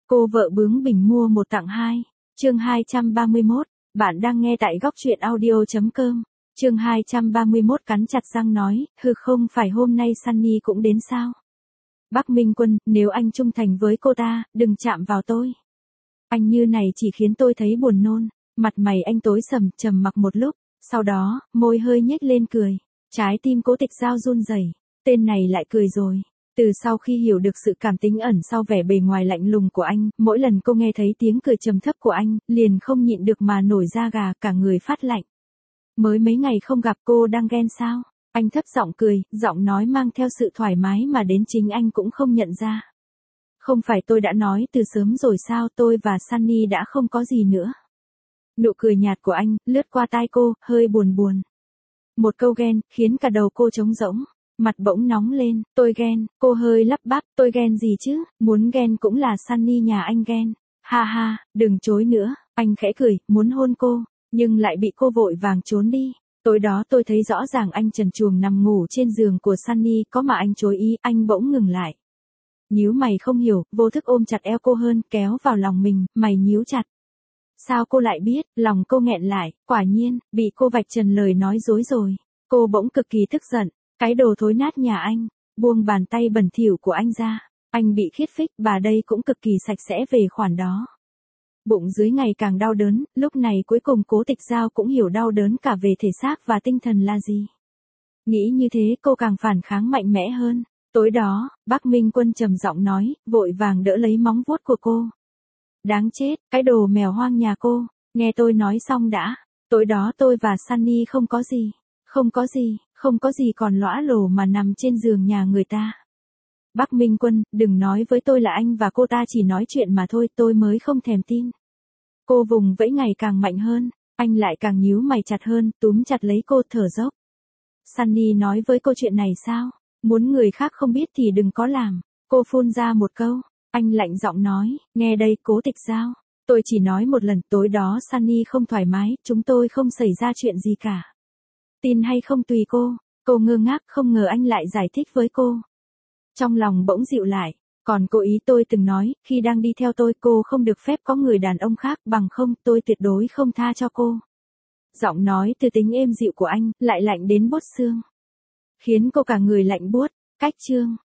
Cô vợ bướng bỉnh mua một tặng hai. Chương 231, bạn đang nghe tại góc truyện audio.com. Chương 231 cắn chặt răng nói, không phải hôm nay Sunny cũng đến sao? Bắc Minh Quân, nếu anh trung thành với cô ta, đừng chạm vào tôi. Anh như này chỉ khiến tôi thấy buồn nôn. Mặt mày anh tối sầm, trầm mặc một lúc, sau đó, môi hơi nhếch lên cười. Trái tim Cố Tịch Giao run rẩy, tên này lại cười rồi. Từ sau khi hiểu được sự cảm tính ẩn sau vẻ bề ngoài lạnh lùng của anh, mỗi lần cô nghe thấy tiếng cười trầm thấp của anh, liền không nhịn được mà nổi da gà, cả người phát lạnh. Mới mấy ngày không gặp cô đang ghen sao? Anh thấp giọng cười, giọng nói mang theo sự thoải mái mà đến chính anh cũng không nhận ra. Không phải tôi đã nói từ sớm rồi sao, tôi và Sunny đã không có gì nữa. Nụ cười nhạt của anh, lướt qua tai cô, hơi buồn buồn. Một câu ghen, khiến cả đầu cô trống rỗng. Mặt bỗng nóng lên, tôi ghen, cô hơi lắp bắp, tôi ghen gì chứ, muốn ghen cũng là Sunny nhà anh ghen. Ha ha, đừng chối nữa, anh khẽ cười, muốn hôn cô, nhưng lại bị cô vội vàng trốn đi. Tối đó tôi thấy rõ ràng anh trần truồng nằm ngủ trên giường của Sunny, có mà anh chối ý, anh bỗng ngừng lại. Nhíu mày không hiểu, vô thức ôm chặt eo cô hơn, kéo vào lòng mình, mày nhíu chặt. Sao cô lại biết, lòng cô nghẹn lại, quả nhiên, bị cô vạch trần lời nói dối rồi. Cô bỗng cực kỳ tức giận. Cái đồ thối nát nhà anh, buông bàn tay bẩn thỉu của anh ra, anh bị khiết phích, bà đây cũng cực kỳ sạch sẽ về khoản đó. Bụng dưới ngày càng đau đớn, lúc này cuối cùng Cố Tịch Giao cũng hiểu đau đớn cả về thể xác và tinh thần là gì. Nghĩ như thế cô càng phản kháng mạnh mẽ hơn. Tối đó, Bắc Minh Quân trầm giọng nói, vội vàng đỡ lấy móng vuốt của cô. Đáng chết, cái đồ mèo hoang nhà cô, nghe tôi nói xong đã. Tối đó tôi và Sunny không có gì. Không có gì còn lõa lồ mà nằm trên giường nhà người ta. Bắc Minh Quân, đừng nói với tôi là anh và cô ta chỉ nói chuyện mà thôi, tôi mới không thèm tin. Cô vùng vẫy ngày càng mạnh hơn, anh lại càng nhíu mày chặt hơn, túm chặt lấy cô thở dốc. Sunny nói với cô chuyện này sao? Muốn người khác không biết thì đừng có làm. Cô phun ra một câu, anh lạnh giọng nói, nghe đây Cố Tịch Giao. Tôi chỉ nói một lần, tối đó Sunny không thoải mái, chúng tôi không xảy ra chuyện gì cả. Tin hay không tùy cô ngơ ngác không ngờ anh lại giải thích với cô. Trong lòng bỗng dịu lại, còn cố ý tôi từng nói, khi đang đi theo tôi cô không được phép có người đàn ông khác, bằng không tôi tuyệt đối không tha cho cô. Giọng nói từ tính êm dịu của anh, lại lạnh đến buốt xương. Khiến cô cả người lạnh buốt, cách chương.